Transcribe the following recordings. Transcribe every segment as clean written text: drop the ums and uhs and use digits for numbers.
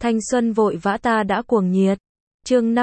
Thanh xuân vội vã ta đã cuồng nhiệt. Chương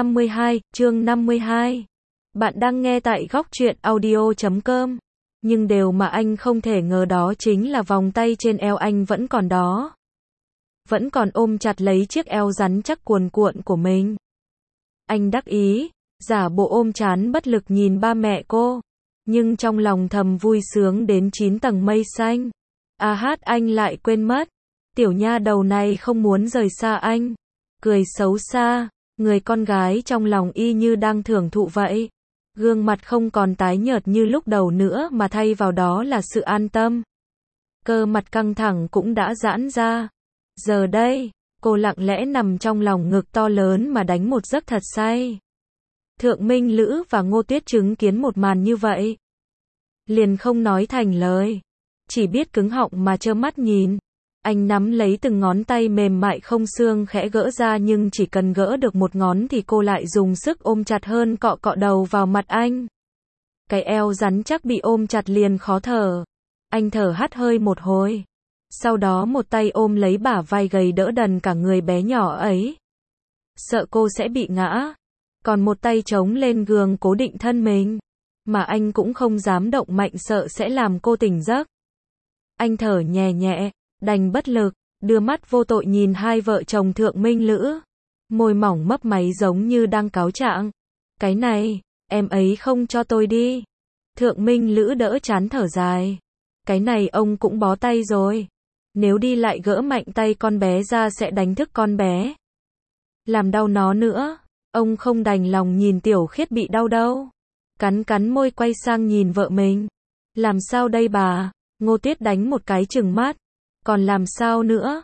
52. Bạn đang nghe tại góc truyện audio.com. Nhưng điều mà anh không thể ngờ đó chính là vòng tay trên eo anh vẫn còn đó. Vẫn còn ôm chặt lấy chiếc eo rắn chắc cuồn cuộn của mình. Anh đắc ý, giả bộ ôm trán bất lực nhìn ba mẹ cô. Nhưng trong lòng thầm vui sướng đến 9 tầng mây xanh. Anh lại quên mất. Tiểu nha đầu này không muốn rời xa anh. Cười xấu xa, người con gái trong lòng y như đang thưởng thụ vậy. Gương mặt không còn tái nhợt như lúc đầu nữa mà thay vào đó là sự an tâm. Cơ mặt căng thẳng cũng đã giãn ra. Giờ đây, cô lặng lẽ nằm trong lòng ngực to lớn mà đánh một giấc thật say. Thượng Minh Lữ và Ngô Tuyết chứng kiến một màn như vậy. Liền không nói thành lời. Chỉ biết cứng họng mà trơ mắt nhìn. Anh nắm lấy từng ngón tay mềm mại không xương khẽ gỡ ra, nhưng chỉ cần gỡ được một ngón thì cô lại dùng sức ôm chặt hơn, cọ cọ đầu vào mặt anh. Cái eo rắn chắc bị ôm chặt liền khó thở. Anh thở hắt hơi một hồi. Sau đó một tay ôm lấy bả vai gầy đỡ đần cả người bé nhỏ ấy. Sợ cô sẽ bị ngã. Còn một tay chống lên giường cố định thân mình. Mà anh cũng không dám động mạnh, sợ sẽ làm cô tỉnh giấc. Anh thở nhẹ nhẹ, đành bất lực, đưa mắt vô tội nhìn hai vợ chồng Thượng Minh Lữ. Môi mỏng mấp máy giống như đang cáo trạng. Cái này, em ấy không cho tôi đi. Thượng Minh Lữ đỡ chán thở dài. Cái này ông cũng bó tay rồi. Nếu đi lại gỡ mạnh tay con bé ra sẽ đánh thức con bé. Làm đau nó nữa. Ông không đành lòng nhìn Tiểu Khiết bị đau đâu. Cắn môi quay sang nhìn vợ mình. Làm sao đây bà? Ngô Tuyết đánh một cái chừng mắt. Còn làm sao nữa?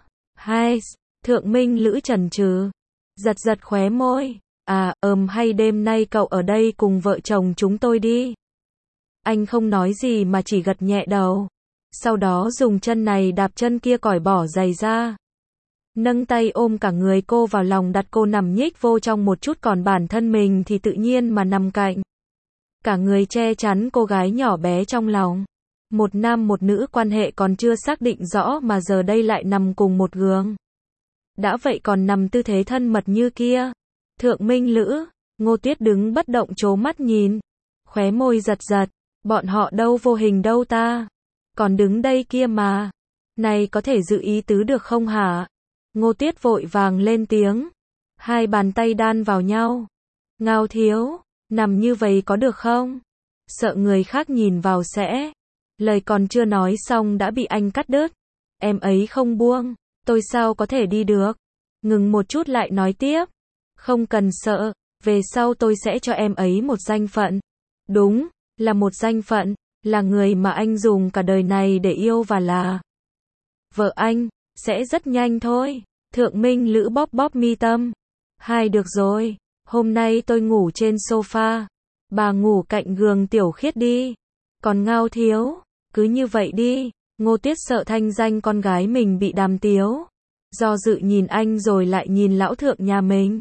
Thượng Minh Lữ chần chừ, giật khóe môi. Hay đêm nay cậu ở đây cùng vợ chồng chúng tôi đi. Anh không nói gì mà chỉ gật nhẹ đầu. Sau đó dùng chân này đạp chân kia, cởi bỏ giày ra. Nâng tay ôm cả người cô vào lòng, đặt cô nằm nhích vô trong một chút, còn bản thân mình thì tự nhiên mà nằm cạnh. Cả người che chắn cô gái nhỏ bé trong lòng. Một nam một nữ, quan hệ còn chưa xác định rõ mà giờ đây lại nằm cùng một giường. Đã vậy còn nằm tư thế thân mật như kia. Thượng Minh Lữ, Ngô Tuyết đứng bất động trố mắt nhìn. Khóe môi giật, bọn họ đâu, vô hình đâu ta. Còn đứng đây kia mà. Này có thể giữ ý tứ được không hả? Ngô Tuyết vội vàng lên tiếng. Hai bàn tay đan vào nhau. Ngao thiếu, nằm như vậy có được không? Sợ người khác nhìn vào sẽ... Lời còn chưa nói xong đã bị anh cắt đứt. Em ấy không buông, tôi sao có thể đi được? Ngừng một chút lại nói tiếp. Không cần sợ, về sau tôi sẽ cho em ấy một danh phận. Đúng, là một danh phận, là người mà anh dùng cả đời này để yêu và là vợ anh, sẽ rất nhanh thôi. Thượng Minh Lữ bóp mi tâm. Được rồi, hôm nay tôi ngủ trên sofa. Bà ngủ cạnh giường Tiểu Khiết đi. Còn Ngao thiếu, cứ như vậy đi. Ngô Tuyết sợ thanh danh con gái mình bị đàm tiếu. Do dự nhìn anh rồi lại nhìn lão thượng nhà mình.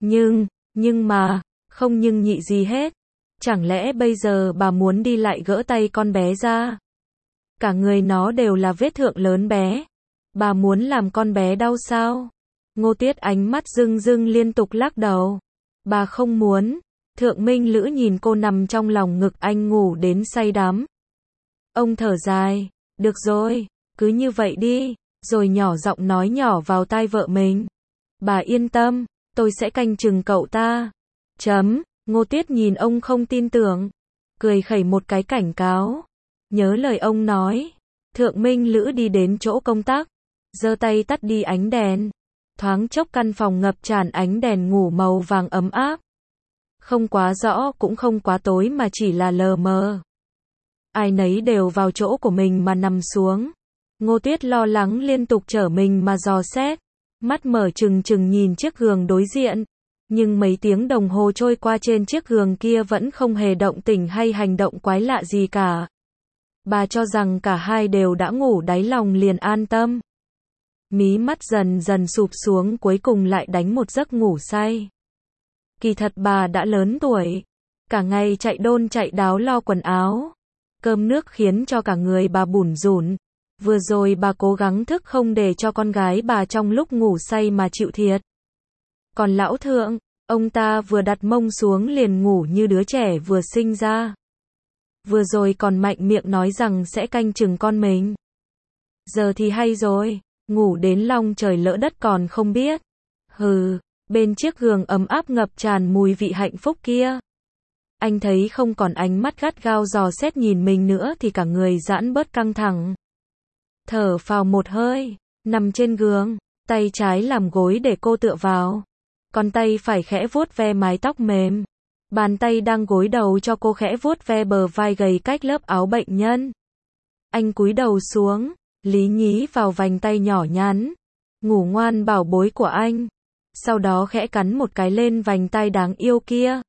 Nhưng mà, không nhưng nhị gì hết. Chẳng lẽ bây giờ bà muốn đi lại gỡ tay con bé ra? Cả người nó đều là vết thượng lớn bé. Bà muốn làm con bé đau sao? Ngô Tuyết ánh mắt rưng liên tục lắc đầu. Bà không muốn. Thượng Minh Lữ nhìn cô nằm trong lòng ngực anh ngủ đến say đắm. Ông thở dài, được rồi, cứ như vậy đi, rồi nhỏ giọng nói nhỏ vào tai vợ mình. Bà yên tâm, tôi sẽ canh chừng cậu ta. Ngô Tuyết nhìn ông không tin tưởng, cười khẩy một cái cảnh cáo. Nhớ lời ông nói. Thượng Minh Lữ đi đến chỗ công tắc, giơ tay tắt đi ánh đèn. Thoáng chốc căn phòng ngập tràn ánh đèn ngủ màu vàng ấm áp. Không quá rõ cũng không quá tối mà chỉ là lờ mờ. Ai nấy đều vào chỗ của mình mà nằm xuống. Ngô Tuyết lo lắng liên tục trở mình mà dò xét. Mắt mở trừng nhìn chiếc giường đối diện. Nhưng mấy tiếng đồng hồ trôi qua, trên chiếc giường kia vẫn không hề động tĩnh hay hành động quái lạ gì cả. Bà cho rằng cả hai đều đã ngủ, đáy lòng liền an tâm. Mí mắt dần sụp xuống, cuối cùng lại đánh một giấc ngủ say. Kỳ thật bà đã lớn tuổi. Cả ngày chạy đôn chạy đáo lo quần áo. Cơm nước khiến cho cả người bà bủn rủn. Vừa rồi bà cố gắng thức không để cho con gái bà trong lúc ngủ say mà chịu thiệt. Còn lão thượng, ông ta vừa đặt mông xuống liền ngủ như đứa trẻ vừa sinh ra. Vừa rồi còn mạnh miệng nói rằng sẽ canh chừng con mình. Giờ thì hay rồi, ngủ đến long trời lỡ đất còn không biết. Hừ, bên chiếc giường ấm áp ngập tràn mùi vị hạnh phúc kia. Anh thấy không còn ánh mắt gắt gao dò xét nhìn mình nữa thì cả người giãn bớt căng thẳng. Thở phào một hơi, nằm trên giường, tay trái làm gối để cô tựa vào. Còn tay phải khẽ vuốt ve mái tóc mềm. Bàn tay đang gối đầu cho cô khẽ vuốt ve bờ vai gầy cách lớp áo bệnh nhân. Anh cúi đầu xuống, lý nhí vào vành tay nhỏ nhắn. Ngủ ngoan bảo bối của anh. Sau đó khẽ cắn một cái lên vành tay đáng yêu kia.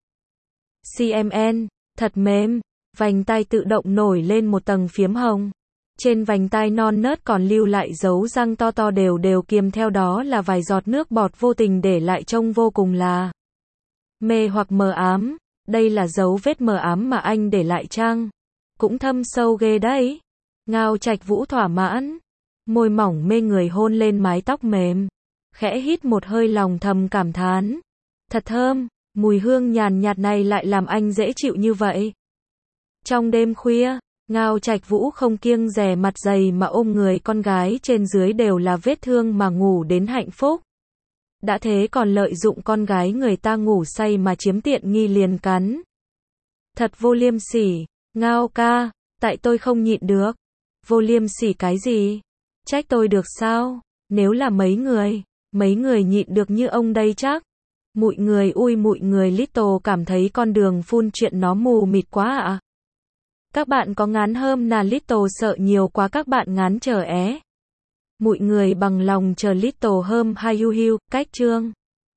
CMN, thật mềm. Vành tay tự động nổi lên một tầng phiếm hồng. Trên vành tai non nớt còn lưu lại dấu răng to to đều đều, kiềm theo đó là vài giọt nước bọt vô tình để lại trông vô cùng là mê hoặc mờ ám. Đây là dấu vết mờ ám mà anh để lại chăng? Cũng thâm sâu ghê đấy. Ngao Trạch Vũ thỏa mãn, môi mỏng mê người hôn lên mái tóc mềm, khẽ hít một hơi lòng thầm cảm thán. Thật thơm, mùi hương nhàn nhạt này lại làm anh dễ chịu như vậy. Trong đêm khuya, Ngao Trạch Vũ không kiêng dè mặt dày mà ôm người con gái trên dưới đều là vết thương mà ngủ đến hạnh phúc. Đã thế còn lợi dụng con gái người ta ngủ say mà chiếm tiện nghi liền cắn. Thật vô liêm sỉ, Ngao ca, tại tôi không nhịn được. Vô liêm sỉ cái gì? Trách tôi được sao? Nếu là mấy người nhịn được như ông đây chắc. Mụi người ui mụi người Little cảm thấy con đường phun chuyện nó mù mịt quá ạ. Các bạn có ngán hơm nà Little sợ nhiều quá các bạn ngán chờ é. Mụi người bằng lòng chờ Little hơm hay hiu hiu, cách chương.